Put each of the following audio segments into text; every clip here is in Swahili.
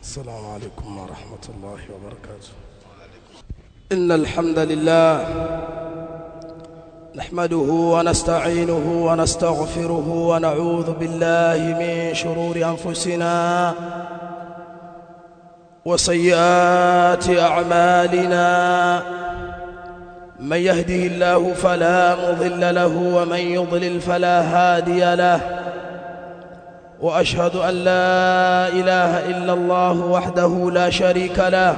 السلام عليكم ورحمة الله وبركاته. إن الحمد لله نحمده ونستعينه ونستغفره ونعوذ بالله من شرور أنفسنا وسيئات أعمالنا. من يهده الله فلا مضل له ومن يضلل فلا هادي له. وأشهد أن لا إله إلا الله وحده لا شريك له،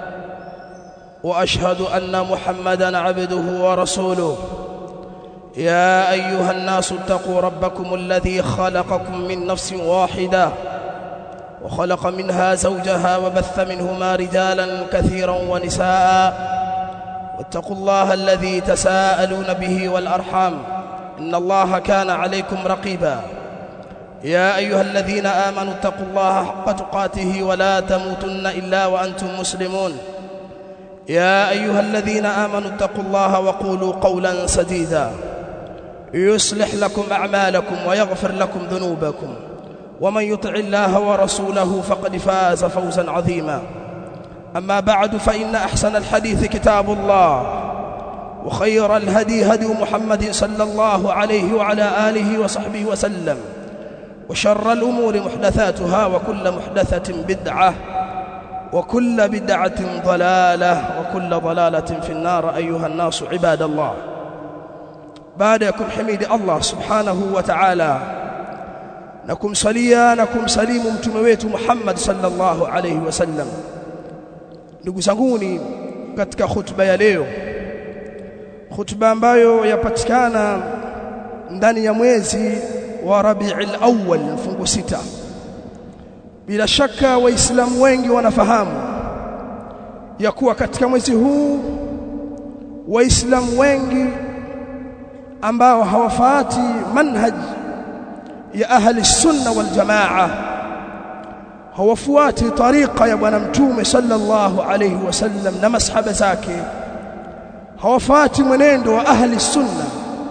وأشهد أن محمدًا عبده ورسوله. يا أيها الناس اتقوا ربكم الذي خلقكم من نفس واحدة وخلق منها زوجها وبث منهما رجالا كثيرا ونساء. واتقوا الله الذي تساءلون به والأرحام إن الله كان عليكم رقيبا. يا أيها الذين آمنوا اتقوا الله حق تقاته ولا تموتن إلا وأنتم مسلمون. يا أيها الذين آمنوا اتقوا الله وقولوا قولا سديدا يصلح لكم أعمالكم ويغفر لكم ذنوبكم، ومن يطع الله ورسوله فقد فاز فوزا عظيما. أما بعد، فإن أحسن الحديث كتاب الله، وخير الهدي هدي محمد صلى الله عليه وعلى آله وصحبه وسلم، وشر الأمور محدثاتها، وكل محدثة بدعة، وكل بدعة ضلالة، وكل ضلالة في النار. أيها الناس عباد الله، بعدكم حميد الله سبحانه وتعالى، نكم صليا نكم سليم متمويت محمد صلى الله عليه وسلم. Ndugu zanguni, katika khutba ya leo, khutba ambayo yapatikana ndani ya mwezi wa Rabiul Awwal mfungo 6. Bila shaka waislamu wengi wanafahamu ya kuwa katika mwezi huu waislamu wengi ambao hawafuati manhaj ya ahli sunna wal jamaa, hawafuati tariqa ya bwana mtume sallallahu alayhi wasallam na masahaba zake, hawafuati mwenendo wa ahli sunna,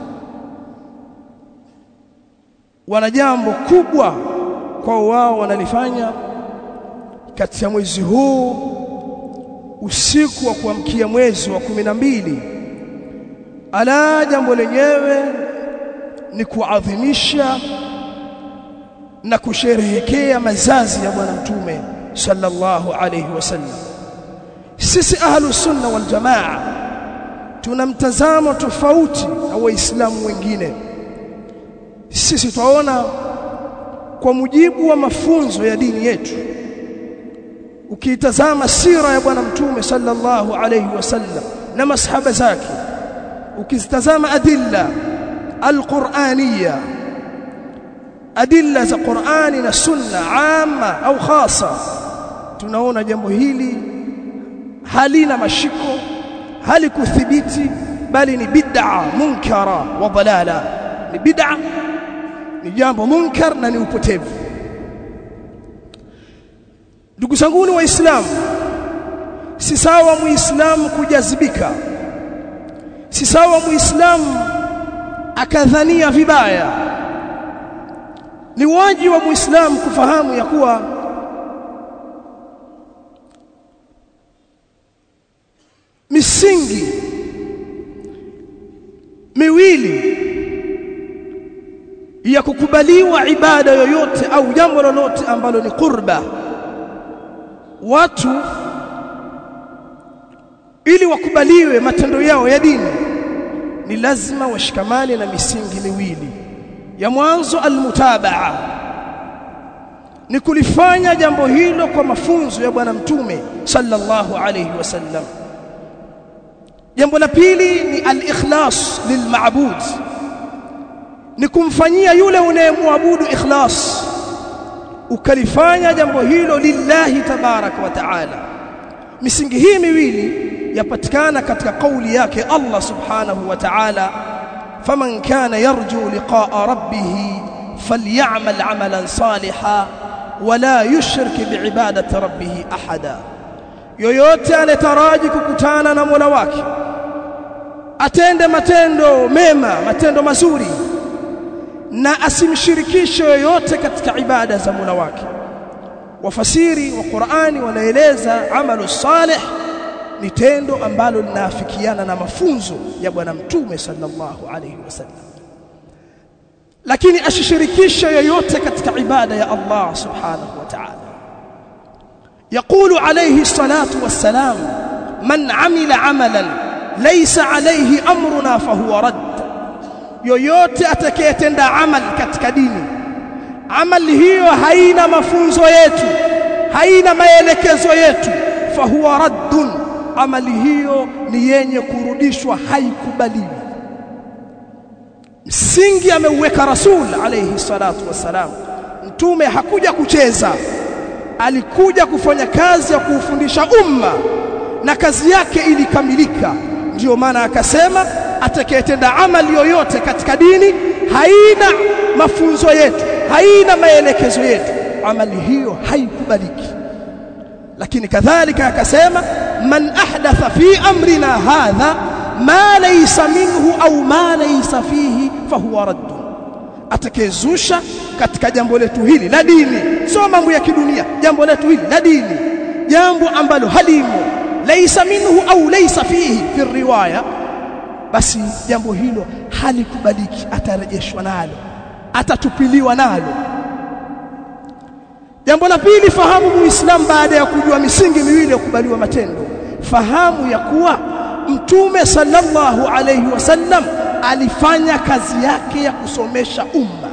wana jambo kubwa kwa wao wanalifanya katika mwezi huu, usiku wa kuamkia mwezi wa 12. Ala, jambo lenyewe ni kuadhimisha na kusherehekea mazazi ya bwana mtume sallallahu alayhi wasallam. Sisi ahlu sunna wal jamaa tuna mtazamo tofauti na waislamu wengine. Sisi tunaona kwa mujibu wa mafunzo ya dini yetu, ukitazama sira ya bwana mtume sallallahu alayhi wasallam na masahaba zake, ukitazama adilla alqur'aniyya, adilla za Qur'ani na sunna amma au khasa, tunaona jambo hili halina mashiko, halikuthibiti, bali ni bid'a munkara wa dalala. Ni bid'a, ni jambo munkar na ni upotevu. Ndugu zangu ni waislamu, si sawa muislamu kujazibika, si sawa muislamu akadhania vibaya. Ni wajibu wa muislamu kufahamu ya kuwa misingi miwili ya kukubaliwa ibada yoyote au jambo lolote ambalo ni qurba, watu ili wakubaliwe matendo yao ya dini ni lazima washikamane na misingi miwili. Ya mwanzo almutabaa, ni kulifanya jambo hilo kwa mafunzo ya bwana mtume sallallahu alayhi wasallam. Jambo la pili ni al-ikhlas lilmaabud, ni kumfanyia yule unayemwabudu ikhlas, ukalifanya jambo hilo lillahi tabaraka wa taala. Misingi hii miwili yapatikana katika kauli yake Allah subhanahu wa ta'ala, faman kana yarju liqa'a rabbih falyamal 'amalan salihan wala yushrik bi'ibadati rabbih ahada. Yoyote anataraji kukutana na Mola wake atende matendo mema, matendo mazuri, na asimshirikishe yoyote katika ibada za Mola wake, wafasiri wa Qur'ani wanaeleza amalu salih ni tendo ambalo linaafikiana na mafunzo ya bwana mtume sallallahu alayhi wasallam, lakini asishirikishe yoyote katika ibada ya Allah subhanahu wa ta'ala. يقول عليه الصلاة والسلام من عمل عملا ليس عليه أمرنا فهو رد. yoyote atakayetenda amal katika dini, amali hiyo haina mafunzo yetu, haina maelekezo yetu, fahuwa raddun, amali hiyo ni yenye kurudishwa, haikubaliwi. Msingi ameuweka Rasul alayhi salatu wassalam. Mtume hakuja kucheza, alikuja kufanya kazi ya kuufundisha umma, na kazi yake ilikamilika. Ndio maana akasema atakayetenda amali yoyote katika dini haina mafunzo yetu, haina maelekezo yetu, amali hiyo haikubaliki. Lakini kadhalika akasema man ahdatha fi amrina hadha ma laysa minhu au ma laysa fihi fahuwa radd. Atakayezusha katika jambo letu hili la dini, sio mambo ya kidunia, jambo letu hili la dini, jambo ambalo halimo, laysa minhu au laysa fihi fi riwaya, basi jambo hilo halikubaliki, atarejeshwa nalo, atatupiliwa nalo. Jambo la pili, fahamu muislam, baada ya kujua misingi miwili ya kubaliwa matendo, fahamu ya kuwa mtume sallallahu alayhi wasallam alifanya kazi yake ya kusomesha umma,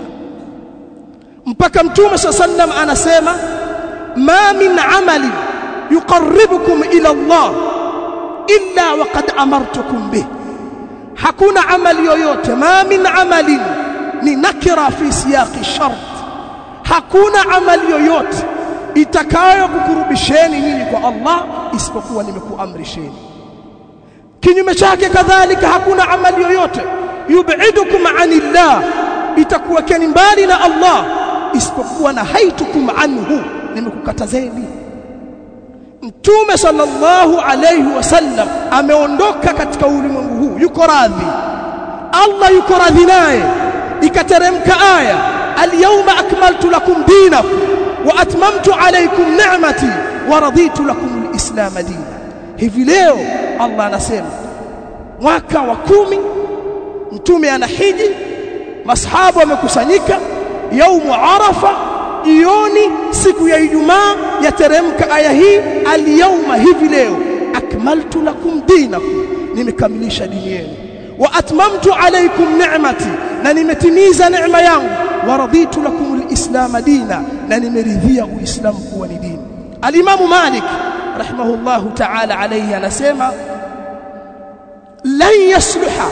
mpaka mtume sallallahu anasema ma min amali yuqarribukum ila Allah illa waqad amartukum bih. Hakuna amali yoyote, ma min amalin ni nakira fi siyaqi shart, hakuna amali yoyote itakayo kukurubisheni nyinyi kwa Allah isipokuwa nimekuamrisheni. Kinyume chake kadhalika hakuna amali yoyote yub'idukum anillah, itakuwekeni mbali na Allah isipokuwa na haitukum anhu, nimekukatazeni. Mtume sallallahu alayhi wasallam ameondoka katika ulimwengu huu, yuko radhi, Allah yuko radhi naye. Ikateremka aya al-yawma akmaltu lakum dinakum wa atmamtu alaykum ni'mati wa raditu lakum al-islam dina. Hivi leo Allah anasema mwaka wa 10 mtume anahiji, masahaba wamekusanyika yaumu Arafa, jioni siku ya Ijumaa yateremka aya hii al-yawma, hivi leo akmaltu lakum dinakum, nimekamilisha dini yenu, wa atmamtu alaykum ni'mati, na nimetimiza neema yangu, wa raditu lakum al-islam dina, na nimeridhia uislamu kuwa ni dini. Al-Imam Malik rahimahullahu ta'ala alayhi anasema lan yasluha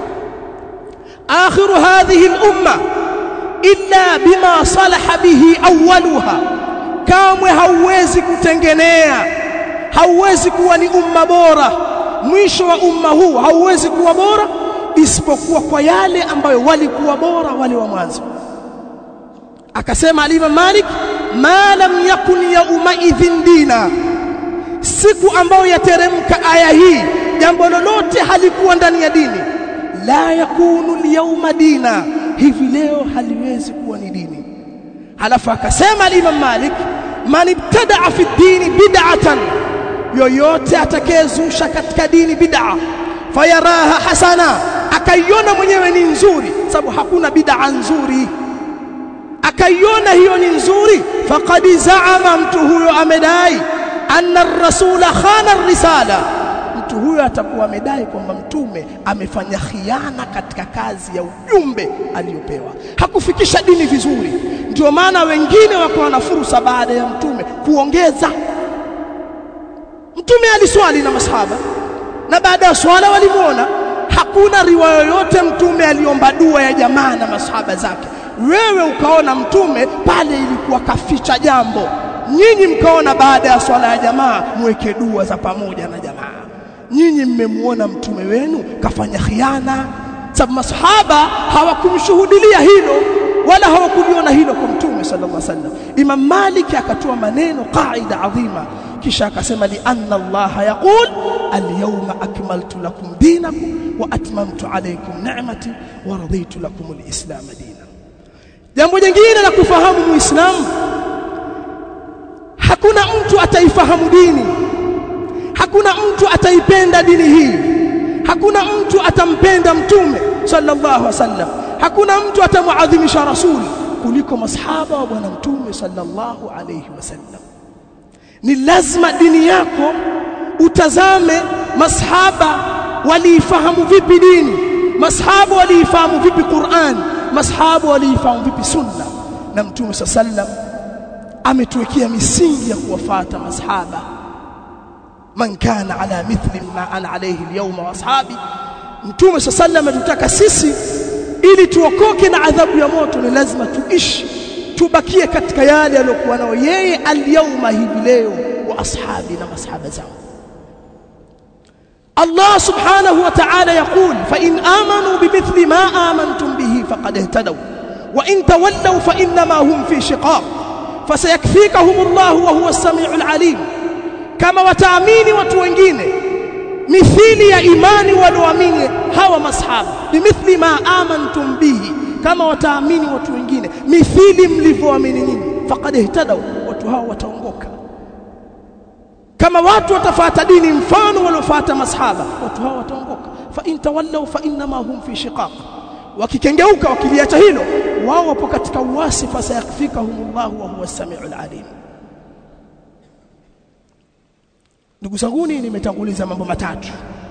akhiru hadhihi al-umma illa bima salaha bihi awwaluha. Kamwe hauwezi kutengenea, hauwezi kuwa ni umma bora, mwisho wa umma huu hauwezi kuwa bora isipokuwa kwa yale ambayo walikuwa bora wale wa mwanzo. Akasema Imam Malik, ma lam yakun yawma idhin dina, siku ambayo yateremka aya hii jambo lolote halikuwa ndani ya dini, la yakunu liyawma dina, hivi leo haliwezi kuwa ni dini. Halafu akasema Imam Malik, man ibtada'a fi dini bid'atan, yoyote atakayezusha katika dini bid'a, fayaraha hasana, akaiona mwenyewe ni nzuri, sababu hakuna bid'a nzuri, akaiona hiyo ni nzuri, faqad za'ama, mtu huyo amedai, anna ar-rasula khana ar-risala, mtu huyo atakuwa amedai kwamba mtume amefanya khiana katika kazi ya ujumbe aliyopewa, hakufikisha dini vizuri. Ndio maana wengine wakawa na fursa baada ya mtume kuongeza. Mtume aliswali na masahaba, na baada ya swala walimuona, hakuna riwaya yoyote mtume aliomba dua ya jamaa na masahaba zake. Wewe ukaona mtume pale ilikuwa kaficha jambo, nyinyi mkaona baada ya swala ya jamaa muweke dua za pamoja na jamaa. Nyinyi mmemuona mtume wenu kafanya khiana, sababu masahaba hawakumshuhudia hilo wala hawakuliona hilo kwa mtume sallallahu alaihi wasallam. Imam Malik akatoa maneno qaida adhima, kisha akasema li anna Allah yaqul al-yawma akmaltu lakum dinakum wa atmamtu alaykum ni'mati wa raditu lakum al-islam dina. Jambo jingine la kufahamu muislamu, hakuna mtu ataifahamu dini, hakuna mtu ataipenda dini hii, hakuna mtu atampenda mtume sallallahu alaihi wasallam, hakuna mtu atamuadhimisha rasuli kuliko masahaba wa bwana mtume sallallahu alaihi wasallam. Ni lazima dini yako utazame masahaba waliifahamu vipi dini, masahaba waliifahamu vipi Qur'an, masahaba waliifahamu vipi sunna. Na mtume sallam ametuwekea misingi ya kuwafuata masahaba. Man kana ala mithli ma ana alayhi al-yawma wa ashabi. Mtume sallam ametutaka sisi ili tuokoke na adhabu ya moto ni lazima tuishi, tubakie katika yale aliyokuwa nao yeye al-yawma, hivi leo, wa ashabi, na masahaba zao. Allah subhanahu wa ta'ala yaqul fa in amanu bimithli ma amantum bihi faqad ihtadaw wa in tawallaw fa inma hum fi shiqaq fasayakfikahumullahu wa huwa as-sami'ul 'alim. Kama wataamini watu wengine mithili ya imani walioamini hawa masahaba, bimithli ma amantum bihi, kama wataamini watu wengine mithili mlivyoamini nyinyi, faqad ihtadaw, watu hao wataongoka. Kama watu watafuata dini mfano waliofuata masahaba, watu hao wataongoka. Fa in tawallaw fa inma hum fi shiqaq, wakikengeuka, wakiliacha hilo, wao wapo katika uasi. Fasayakfikahumullahu wa huwa as-sami'ul 'alim. Ndugu zanguni, nimetanguliza mambo matatu.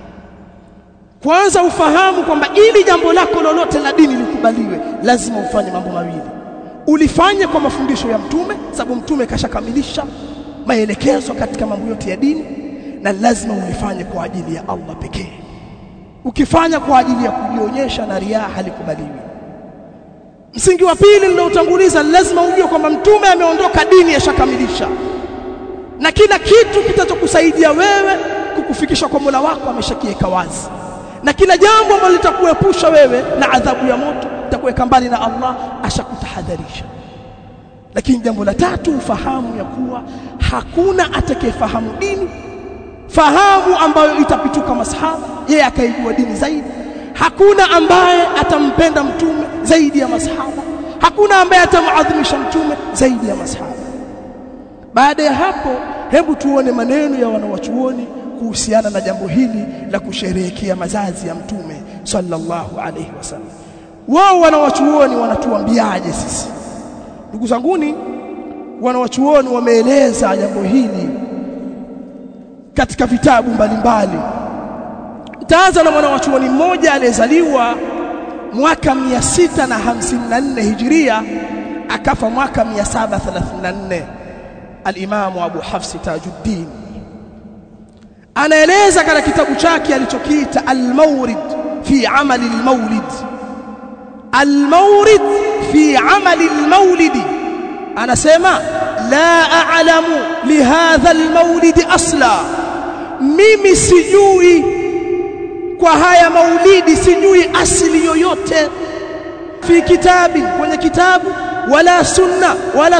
Kwanza, ufahamu kwamba ili jambo lako lolote la dini likubaliwe, lazima ufanye mambo mawili. Ulifanye kwa mafundisho ya mtume, sababu mtume kashakamilisha maelekezo katika mambo yote ya dini, na lazima ulifanye kwa ajili ya Allah pekee. Ukifanya kwa ajili ya kujionyesha na riaa, halikubaliwi. Msingi wa pili niliotanguliza, lazima ujue kwamba mtume ameondoka, dini yashakamilisha, na kila kitu kitachokusaidia wewe kukufikisha kwa Mola wako ameshakiweka wazi, na kila jambo ambalo litakuepusha wewe na adhabu ya moto, litakuweka mbali na Allah, ashakutahadharisha. Lakini jambo la tatu, ufahamu ya kuwa hakuna atakayefahamu dini fahamu ambayo itapituka masahaba, yeye akaijua dini zaidi. Hakuna ambaye atampenda mtume zaidi ya masahaba, hakuna ambaye atamuadhimisha mtume zaidi ya masahaba. Baada ya hapo, hebu tuone maneno ya wanawachuoni kuhusiana na jambo hili la kusherehekea mazazi ya mtume sallallahu alayhi wasallam. Wao wanawachuoni wanatuambiaje sisi? Ndugu zanguni, wanawachuoni wameeleza jambo hili katika vitabu mbalimbali. Taanza na mwanawachuoni mmoja aliyezaliwa mwaka 654 Hijria, akafa mwaka 734, al-Imam Abu Hafs Tajuddin. Anaeleza katika kitabu chake alichokiita Al-Mawrid fi amali al-Mawlid. Al-Mawrid fi amali al-Mawlid, anasema la a'lamu li hadha al-mawlid asla, mimi sijui kwa haya maulidi, sijui asili yoyote, fi kitabi, kwenye kitabu, wala sunna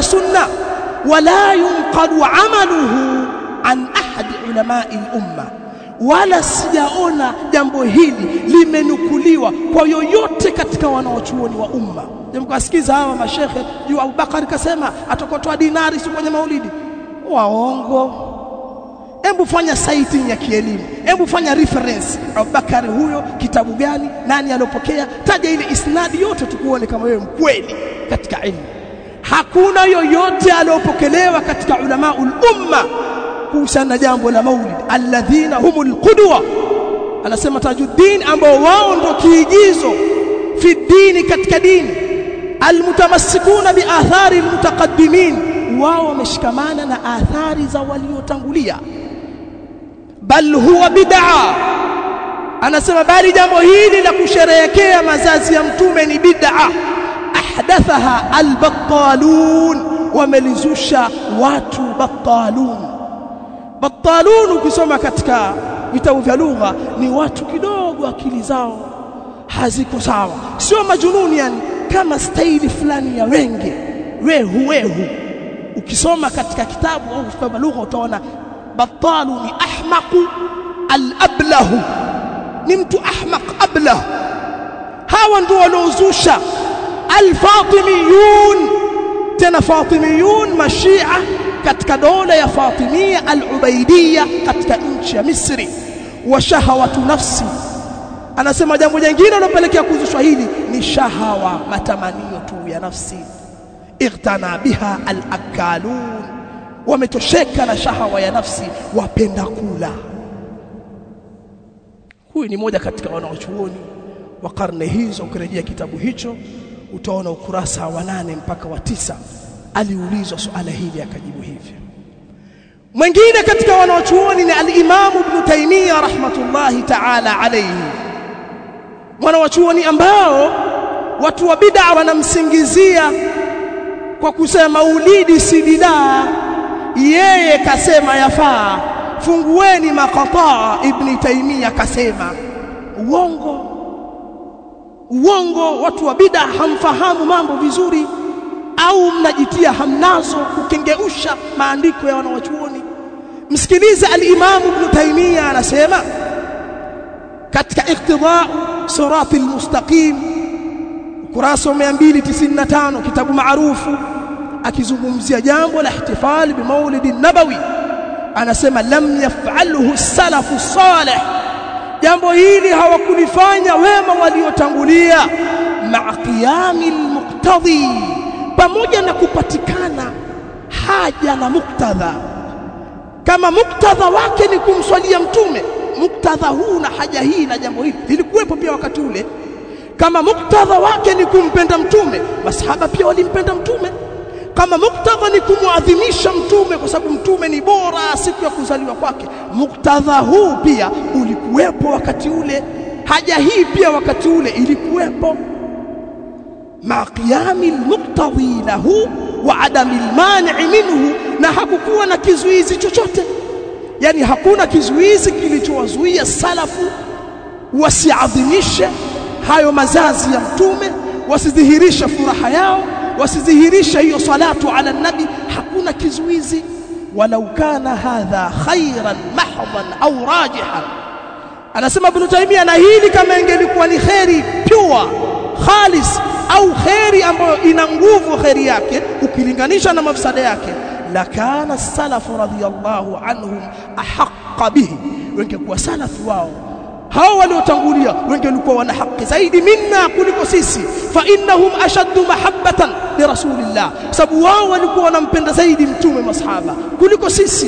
wala yunqadu amaluhu an ahad ulama'i al-umma, wala sijaona jambo hili limenukuliwa kwa yoyote katika wanaochuoni wa umma. Mkasikiza hawa mashekhe juu Abu Bakar kasema atakotoa dinari si kwenye maulidi, waongo. Hebu fanya citing ya kielimu, hebu fanya reference, Abu Bakar huyo, kitabu gani, nani alopokea, taja ile isnadi yote tukuone kama wewe mkweli katika ilmu. Hakuna yoyote alopokelewa katika ulamaul umma kuhusiana na jambo la maulid, alladhina humul qudwa, anasema Tajuddin, ambao wao ndio kiigizo fi dini, katika dini, almutamassikuna bi athari almutaqaddimin, wao wameshikamana na athari za waliotangulia. Bal huwa bid'a, anasema bali jambo hili la kusherehekea mazazi ya mtume ni bid'a. Ahdathaha albattalun, wamelizusha watu battalun. Battalun ukisoma katika vitabu vya lugha ni watu kidogo akili zao haziko sawa, sio majununi, yani kama staili fulani ya wenge, wehu. Ukisoma katika kitabu au kwa lugha utaona battalu ni ahmaqu al-ablahu, ni mtu ahmaq ablah. Hawa ndio waliozusha al-fatimiyun, tena fatimiyun mashia katika dola ya Fatimia al-Ubaidiyya katika nchi ya Misri. Wa shahawatu nafsi, anasema jambo jingine linalopelekea kuzushwa hili ni shahawa, matamanio tu ya nafsi. Ightana biha al-akalun, wametosheka na shahawa ya nafsi, wapenda kula. Huyu ni moja katika wanaochuoni wa karne hizo. Ukirejea kitabu hicho utaona ukurasa wa 8 mpaka wa 9 aliulizwa swala hili akajibu hivi. Mwingine katika wanaochuoni ni al-Imam Ibn Taymiyyah rahmatullahi ta'ala alayhi, wanaochuoni ambao watu wa bid'a wanamsingizia kwa kusema maulidi si bid'a, yeye kasema yafaa. Fungueni maqataa, Ibn Taymiyyah kasema. Uongo. Watu wa bid'a hamfahamu mambo vizuri, au mnajitia hamnazo kukengeusha maandiko ya wanawachuoni. Msikilize al-Imam Ibn Taymiyyah anasema katika Iqtida' Siratil Mustaqim ukurasa 295, kitabu maarufu, akizungumzia jambo la ihtifal bi Maulid an-Nabawi, anasema lam yaf'alhu as-salafu salih, jambo hili hawakulifanya wema waliotangulia, ma'a qiyamil muqtadi, pamoja na kupatikana haja na muktadha. Kama muktadha wake ni kumswalia mtume, muktadha huu na haja hii na jambo hili lilikuwepo pia wakati ule. Kama muktadha wake ni kumpenda mtume, masahaba pia walimpenda mtume. Kama muktadha ni kumuadhimisha mtume kwa sababu mtume ni bora siku ya kuzaliwa kwake, muktadha huu pia ulikuwepo wakati ule. Haja hii pia wakati ule ilikuwepo, ma qiyamil muqtadi lahu wa adamil mani' minhu, na hakukuwa na kizuizi chochote. Yani hakuna kizuizi kilichowazuia salafu wasiadhimishe hayo mazazi ya mtume, wasidhihirisha furaha yao, wasidhihirisha hiyo salatu ala nabi. Hakuna kizuizi. Walau kana hadha khairan mahdhan au rajihan, anasema Ibn Taymiyyah, na hili kama ingelikuwa ni khairi pure khalis, au khairi ambayo ina nguvu khairi yake ukilinganisha na mafsada yake, la kana salafu radhiyallahu anhum ahaqqa bihi, wangekuwa salafu wao hao waliotangulia wengelikuwa wana haki zaidi minna kuliko sisi. Fa innahum ashaddu mahabbatan li rasulillah, sababu wao walikuwa wanampenda zaidi mtume masahaba kuliko sisi.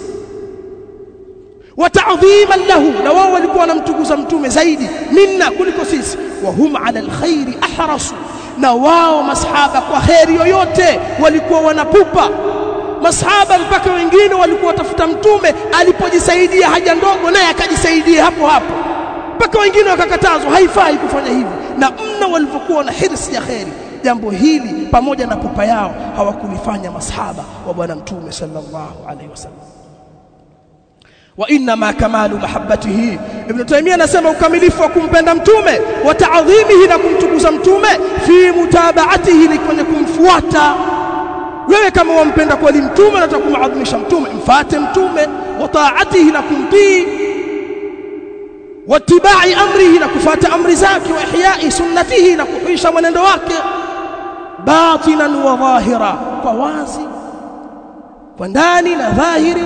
Wa ta'dhiman lahu, na wao walikuwa wanamtukuza mtume zaidi minna kuliko sisi. Wa hum ala alkhairi ahrasu, na wao masahaba kwa khairi yoyote walikuwa wanapupa. Masahaba mpaka wengine walikuwa watafuta mtume alipojisaidia haja ndogo naye akajisaidia hapo hapo, mpaka wengine wakakatazwa haifai kufanya hivi. Na mna walivyokuwa na hirsi ya khairi, jambo hili pamoja na pupa yao hawakulifanya masahaba wa bwana mtume sallallahu alaihi wasallam. Wa inna ma kamalu mahabbatihi, Ibn Taymiyyah anasema ukamilifu wa kumpenda mtume, wa ta'dhimihi, na kumtukuza mtume, fi mutaba'atihi, ni kwenye kumfuata. Wewe kama wampenda kweli mtume na unataka kumadhimisha mtume, mfuate mtume. Wa ta'atihi, na kumtii. Wa tibai amrihi, na kufuata amri zake. Wa ihya'i sunnatihi, na kuhuisha mwenendo wake. Batinan wa dhahira, kwa wazi, kwa ndani na dhahiri.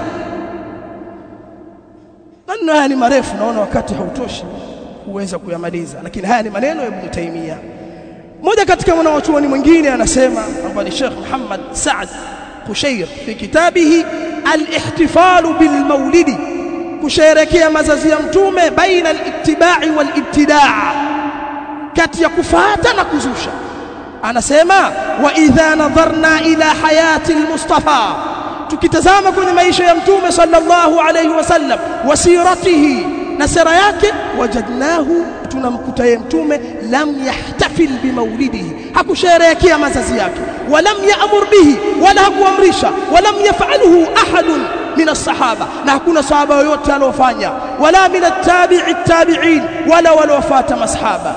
Maneno haya ni marefu, naona wakati hautoshi kuweza kuyamaliza, lakini haya ni maneno ya Ibn Taymiyyah. Moja katika wanawachuoni mwingine anasema kwamba ni Sheikh Muhammad Saad Qushayr fi kitabihi al-ihtifalu bil maulidi, kusherehekea mazazi ya mtume, baina al-ittiba'i wal ibtidaa, kati ya kufuata na kuzusha. Anasema wa idha nadharna ila hayati al-Mustafa, tukitazama kwenye maisha ya mtume sallallahu alayhi wasallam, wasiratihi, na sira yake, wajadnahu, tunamkuta yeye mtume lam yahtafil bimaulidihi, hakusherehekea mazazi yake, walam ya'mur bihi, wala hakuamrisha, walam yaf'alhu ahadun min as-sahaba, na hakuna sahaba yoyote aliyofanya, wala min at-tabi'in, wala waliofuata masahaba.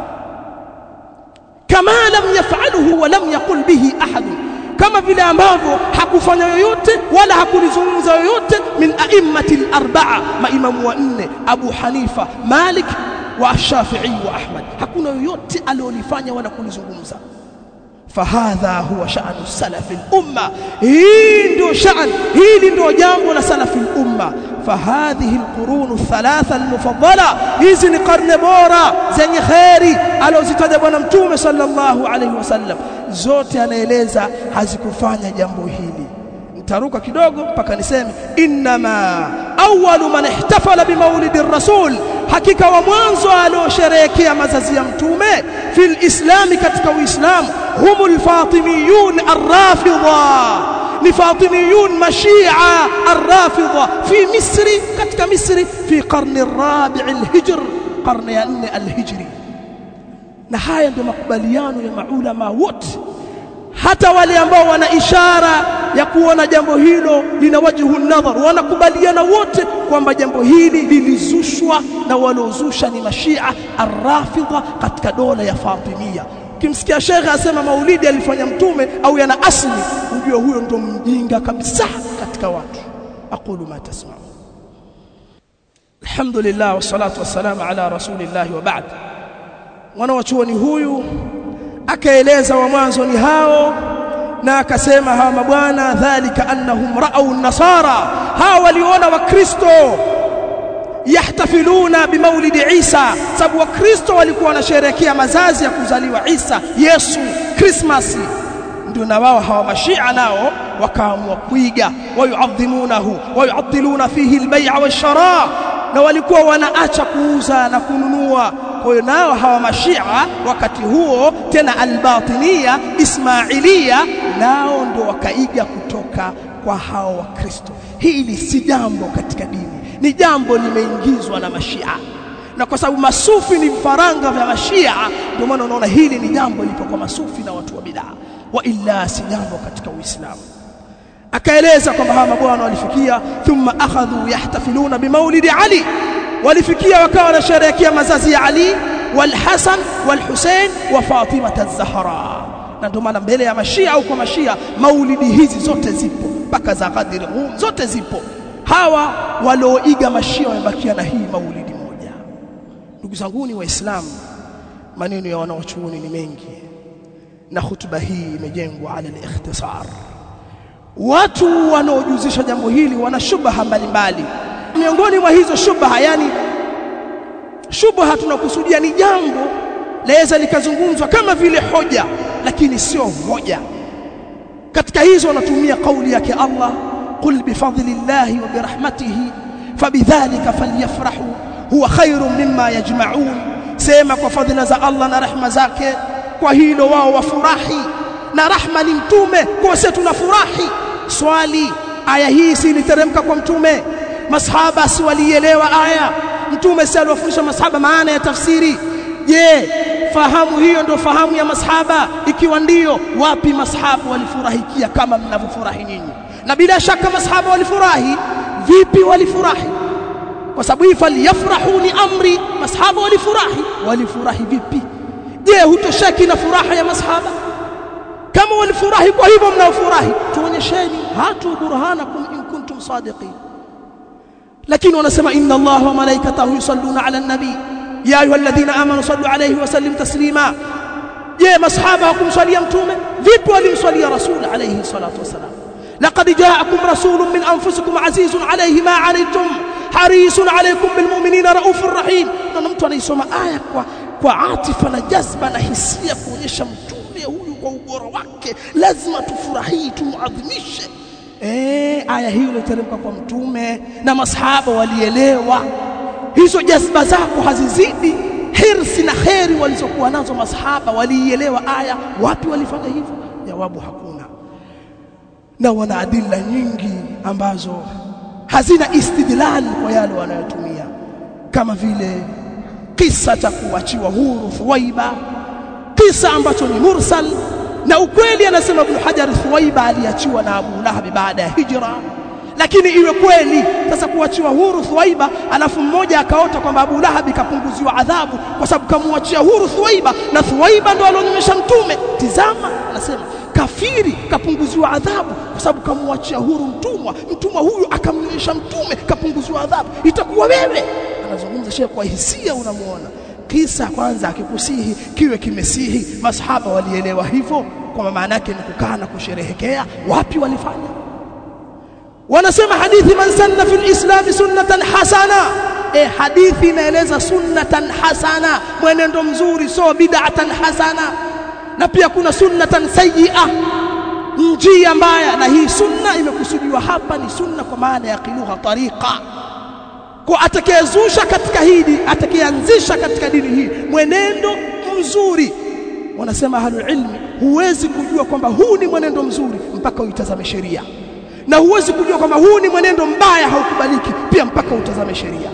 Kama lam yaf'alhu wa lam yaqul bihi ahadun, kama vile ambavyo hakufanya yoyote wala hakulizungumza yoyote min a'immatil arba'a, maimamu wanne, Abu Hanifa, Malik wa Shafi'i wa Ahmad, hakuna yoyote aliyolifanya wala kulizungumza. fahadha huwa sha'nu salaf al-umma. Hii ndio sha'an, hili ndio jambo la salaf al-umma. Fahadhihi al-qurun thalatha al-mufaddala, hizi ni karne bora zenye khairi alizitaja bwana mtume sallallahu alayhi wasallam, zote anaeleza hazikufanya jambo hili. Nitaruka kidogo mpaka niseme inma awwalu man ihtafala bi maulidi ar-rasul, hakika wa mwanzo aliosherehekea mazazi ya mtume fil islami, katika uislamu, humul fatimiyun ar-rafidha, ni fatimiyun mashia ar-rafidha fi misri, katika misri, fi qarni ar-rabi' al-hijr, qarni ya 4 al-hijri. Na haya ndio makubaliano ya maulama wote, hata wale ambao wana ishara ya kuona jambo hilo lina wajhu nadhar, wanakubaliana wote kwamba jambo hili lilizushwa na waliozusha ni mashia ar-rafidha katika dola ya Fatimia. Kimsikia shekhe asema maulidi alifanya mtume au yana asli, ujue huyo ndo mjinga kabisa katika watu. Aqulu ma tasma'un. Alhamdulillah wassalatu wassalamu ala rasulillah wa ba'd. Mwanachuoni huyu akaeleza wa mwanzo ni hao, na akasema hawa mabwana dhalika annahum ra'au an-nasara, hawa waliona wakristo yahtafiluna bimaulidi Isa, sababu wakristo walikuwa wanasherehekea mazazi ya kuzaliwa Isa Yesu, Christmas. Ndio na wao hawa mashia nao wakaamua kuiga, wayuadhimunahu wayuatiluna fihi al-bay'a wash-shara, na walikuwa wanaacha kuuza na kununua. Kwa hiyo nao hawa mashia wakati huo tena al-batinia ismailia, nao ndio wakaiga kutoka kwa hao wakristo. Hili si jambo katika dini, ni jambo limeingizwa na mashia, na kwa sababu masufi ni vifaranga vya mashia, ndio maana unaona hili ni jambo lipo kwa masufi na watu wa bid'a, wa illa si jambo katika Uislamu. Akaeleza kwamba hawa mabwana walifikia, thumma akhadhu yahtafiluna bimaulidi Ali, walifikia wakawa wanasherehekea mazazi ya Ali wal Hasan wal Hussein wa Fatima az-Zahra. Na ndio maana mbele ya mashia au kwa mashia maulidi hizi zote zipo, mpaka za Qadir zote zipo. Hawa walioiga mashia wamebakia na hii maulidi moja. Ndugu zangu ni waislamu, maneno ya wanawachuoni ni mengi, na hutuba hii imejengwa ala al-ikhtisar. Watu wanaojuzisha jambo hili wana shubha mbalimbali. Miongoni mwa hizo shubha, yani shubha tunakusudia ni jambo laweza likazungumzwa kama vile hoja, lakini sio hoja. Katika hizo wanatumia kauli yake Allah, qul bifadlillahi wa birahmatihi fabidhalika falyafrahu huwa khairun mimma yajma'un, sema kwa fadhila za Allah na rahma zake, kwa hilo wao wafurahi, na rahma ni mtume, kwa sisi tunafurahi. Swali, aya hii si iliteremka kwa mtume? Masahaba si walielewa aya? Mtume si aliwafundisha masahaba maana ya tafsiri? Je, fahamu hiyo ndio fahamu ya masahaba? Ikiwa ndio, wapi masahaba walifurahikia kama mnavyofurahi nyinyi? Na bila shaka masahaba walifurahi. Vipi walifurahi? Kwa sababu hii falyafrahu ni amri. Masahaba walifurahi vipi? Je, hutoshaki na furaha ya masahaba? Kama walifurahi kwa hivyo mnaofurahi, tuonyesheni, hatu burhanakum in kuntum sadiqin. Lakini wanasema inna Allaha wa malaikatahu yusalluna ala an-nabi ya ayyuhalladhina amanu sallu alayhi wa sallim taslima. Je, masahaba hakumswalia mtume? Vipi walimswalia rasul alayhi salatu wasalam? laqad ja'akum rasulun min anfusikum azizun alayhi ma 'anittum harisun alaykum bil mu'minina raufur rahim. Na mtu anaisoma aya kwa atifa na jazba na hisia, kuonyesha mtume huyu kwa ubora wake lazima tufurahi, tumuadhimishe. Aya hii iliteremka kwa mtume na masahaba walielewa. Hizo jazba zako hazizidi hirsi na khairi walizokuwa nazo masahaba? Walielewa aya? Wapi walifanya hivyo? Jawabu, hakuna. Na wana adilla nyingi ambazo hazina istidlal kwa yale wanayotumia, kama vile kisa cha kuachiwa huru Thuwaiba, kisa ambacho ni mursal. Na ukweli anasema Ibn Hajar, Thuwaiba aliachiwa na Abu Lahab baada ya hijra, lakini iwe kweli sasa kuachiwa huru Thuwaiba, alafu mmoja akaota kwamba Abu Lahab kapunguziwa adhabu kwa sababu kamuachia huru Thuwaiba, na Thuwaiba ndo alionyesha mtume. Tizama, anasema kafiri kapunguziwa adhabu kwa sababu kamuachia huru mtumwa huyu akamnyonyesha mtume, kapunguziwa adhabu. Itakuwa wewe? Anazungumza Sheikh kwa hisia, unamuona kisa kwanza akikusihi kiwe kimesihi. Masahaba walielewa hivyo kwa maana yake ni kukaa na kusherehekea. Wapi walifanya? Wanasema hadithi man sanna fil islam sunnatan hasana. Hadithi inaeleza sunnatan hasana, mwenendo mzuri, so bid'atan hasana. Na pia kuna sunnatan sayyi'a, njia mbaya. Na hii sunna imekusudiwa hapa ni sunna kwa maana ya kilugha tariqa. Kwa atakayezusha katika hili, atakayeanzisha katika dini hii mwenendo mzuri, wanasema ahlul ilmi, huwezi kujua kwamba huu ni mwenendo mzuri mpaka uitazame sheria, na huwezi kujua kwamba huu ni mwenendo mbaya haukubaliki pia mpaka utazame sheria.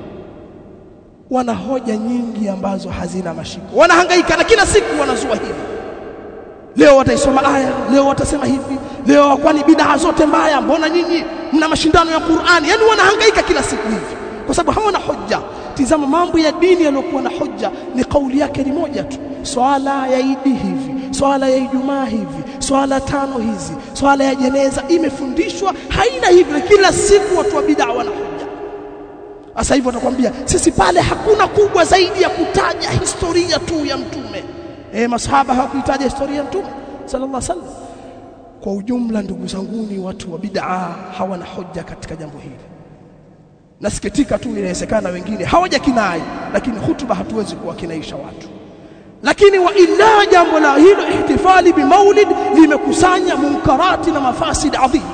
Wana hoja nyingi ambazo hazina mashiko, wanahangaika na kila siku wanazua hivi. Leo wataisoma aya, leo watasema hivi, leo kwani bid'a zote mbaya, mbona nyinyi mna mashindano ya Qur'ani? Yani wanahangaika kila siku hivi kwa sababu hawana hoja. Tizama mambo ya dini yaliokuwa na hoja ni kauli yake ni moja tu. Swala ya Idi hivi, swala ya Ijumaa hivi, swala 5 hizi, swala ya jeneza imefundishwa, haina hivi. Kila siku watu wa bid'a wana hoja. Sasa hivi watakwambia sisi pale hakuna kubwa zaidi ya kutaja historia tu ya mtume. Masahaba hawakuitaja historia ya mtume sallallahu alaihi wasallam. Kwa ujumla ndugu zanguni, watu wa bid'a hawana hoja katika jambo hili. Nasikitika tu inawezekana wengine hawajakinai, lakini hutuba hatuwezi kuwakinaisha watu. Lakini wa illa jambo la hilo ihtifali bi maulid limekusanya munkarati na mafasid adhima.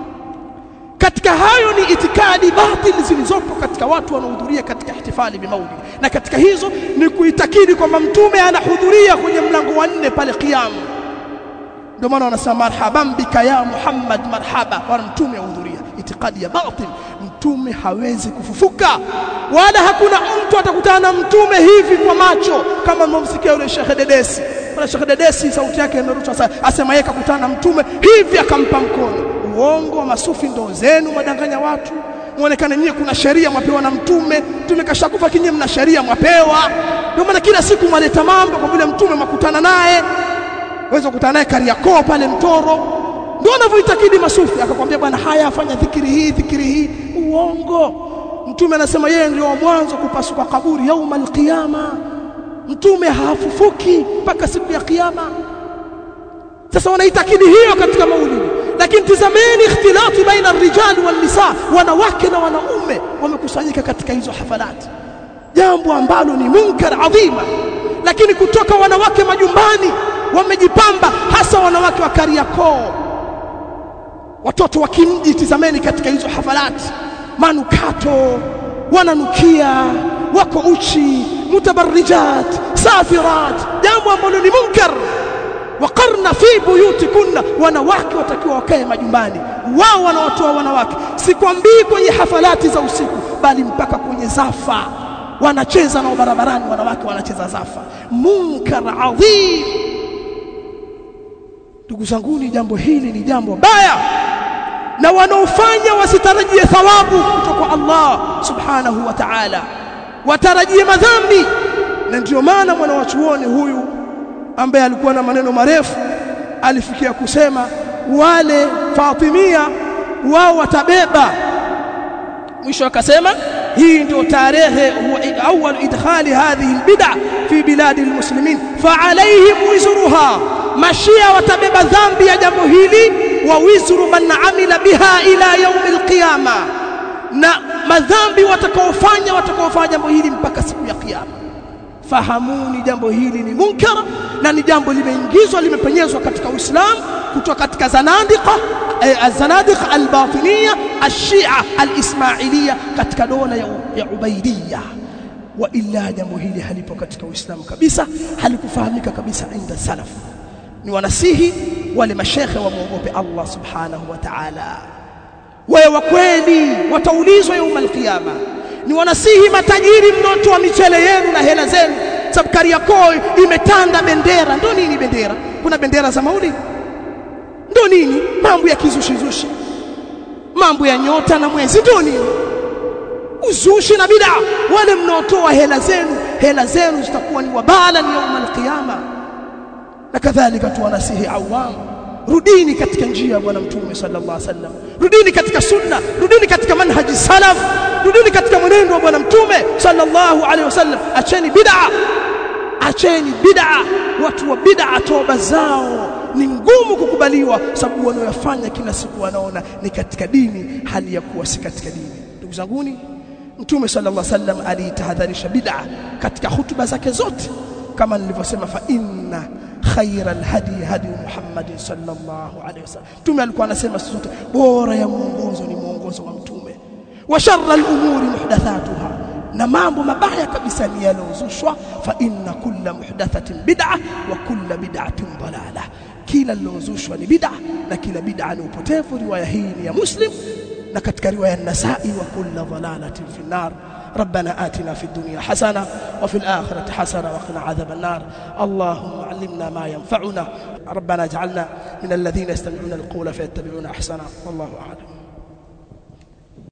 Katika hayo ni itikadi batili zilizopo katika watu wanaohudhuria katika ihtifali bi maulid, na katika hizo ni kuitakidi kwamba mtume anahudhuria kwenye mlango wa 4 pale Qiyam. Ndio maana wanasema marhaban bika ya Muhammad, marhaba, kwa mtume ahudhuria. Itikadi ya batil. Mtume hawezi kufufuka, wala hakuna mtu atakutana na mtume hivi kwa macho kama mmemsikia yule Sheikh Dedesi. Wala Sheikh Dedesi sauti yake inarushwa sasa, asema yeye kakutana na mtume hivi akampa mkono. Uongo, masufi ndo zenu, madanganya watu. Muonekane nyinyi kuna sheria mwapewa na mtume, mtume kashakufa kinyi mna sheria mwapewa. Ndio maana kila siku mwaleta mambo kwa vile mtume makutana naye. Waweza kukutana naye Kariakoo pale Mtoro. Ndio wanavyoitakidi masufi. Akakwambia bwana haya afanya dhikiri hii. Uongo. Mtume anasema yeye ndio wa mwanzo kupasuka kaburi yaumul qiyama. Mtume hafufuki mpaka siku ya kiyama. Sasa wanaitakidi hiyo katika maulidi. Lakini tazameni ikhtilati baina ar-rijal wal nisa, wanawake na wanaume wamekusanyika katika hizo hafalati, jambo ambalo ni munkar adhima. Lakini kutoka wanawake majumbani wamejipamba, hasa wanawake wa Kariakoo, watoto wa kimji, tizameni katika hizo hafalati, manukato, wananukia, wako uchi, mutabarrijat, safirat, jambo ambalo ni munkar. Waqarna fi buyutikunna, wanawake watakiwa wakae majumbani. Wao wanawatoa wanawake, sikwambii kwenye hafalati za usiku, bali mpaka kwenye zafa wanacheza na barabarani, wanawake wanacheza zafa. Munkar adhim. Ndugu zangu, ni jambo hili ni jambo baya, na wanaofanya wasitarajie thawabu kutoka Allah subhanahu wa ta'ala, watarajie madhambi. Na ndio maana mwanawachuoni huyu ambaye alikuwa na maneno marefu alifikia kusema wale Fatimia wao watabeba. Mwisho akasema hii ndio tarehe huwa awwal idkhali hadhihi albid'a fi biladi almuslimin fa alayhim wizruha. Mashia watabeba dhambi ya jambo hili, wa wizru man amila biha ila yaum alqiyama, na madhambi watakaofanya jambo hili mpaka siku ya kiyama. Fahamuni jambo hili ni munkar, na ni jambo limeingizwa, limepenyezwa katika Uislamu kutoka katika zanadiqa al-batiniya al-shia al-ismailiya katika dola ya Ubaidiyya. Wa illa jambo hili halipo katika Uislamu kabisa, halikufahamika kabisa inda salaf. Ni wanasihi wale mashekhe wamuogope Allah subhanahu wa ta'ala. Wao wa kweli wataulizwa يوم القيامه. Ni wanasihi matajiri mnaotoa michele yenu na hela zenu, sababu Kariakoo imetanda bendera. Ndio nini bendera? Kuna bendera za maulidi? Ndio nini? Mambo ya kizushi, mambo ya nyota na mwezi. Ndio nini? Uzushi na bid'a. Wale mnaotoa hela zenu zitakuwa ni wabala ni يوم القيامه. Na kadhalika tu wanasihi awam, rudini katika njia ya bwana mtume sallallahu alaihi wasallam, rudini katika sunna, rudini katika manhaji salaf. rudini katika mwenendo wa bwana mtume sallallahu alaihi wasallam. Acheni bid'a. Watu wa bid'a toba zao ni ngumu kukubaliwa, sababu wanayofanya kila siku wanaona ni katika dini, hali ya kuwa si katika dini. Ndugu zanguni, mtume sallallahu alaihi wasallam alitahadharisha bid'a katika hutuba zake zote, kama nilivyosema, fa inna khayral hadi hadi Muhammad sallallahu alaihi wasallam. Mtume alikuwa anasema siku zote bora ya mwongozo ni mwongozo wa mtume, wa sharral umuri muhdathatuha, na mambo mabaya kabisa ni yalozushwa. Fa inna kulla muhdathatin bid'ah wa kulla bid'atin dalalah, kila lilozushwa ni bid'ah na kila bid'ah ni upotevu. Riwaya hii ni ya Muslim, na katika riwaya an-Nasa'i wa kulla dalalatin fi an-nar. ربنا آتنا في الدنيا حسنة وفي الآخرة حسنة وقنا عذاب النار. اللهم علمنا ما ينفعنا. ربنا اجعلنا من الذين يستمعون القول فيتبعون أحسنه. والله أعلم.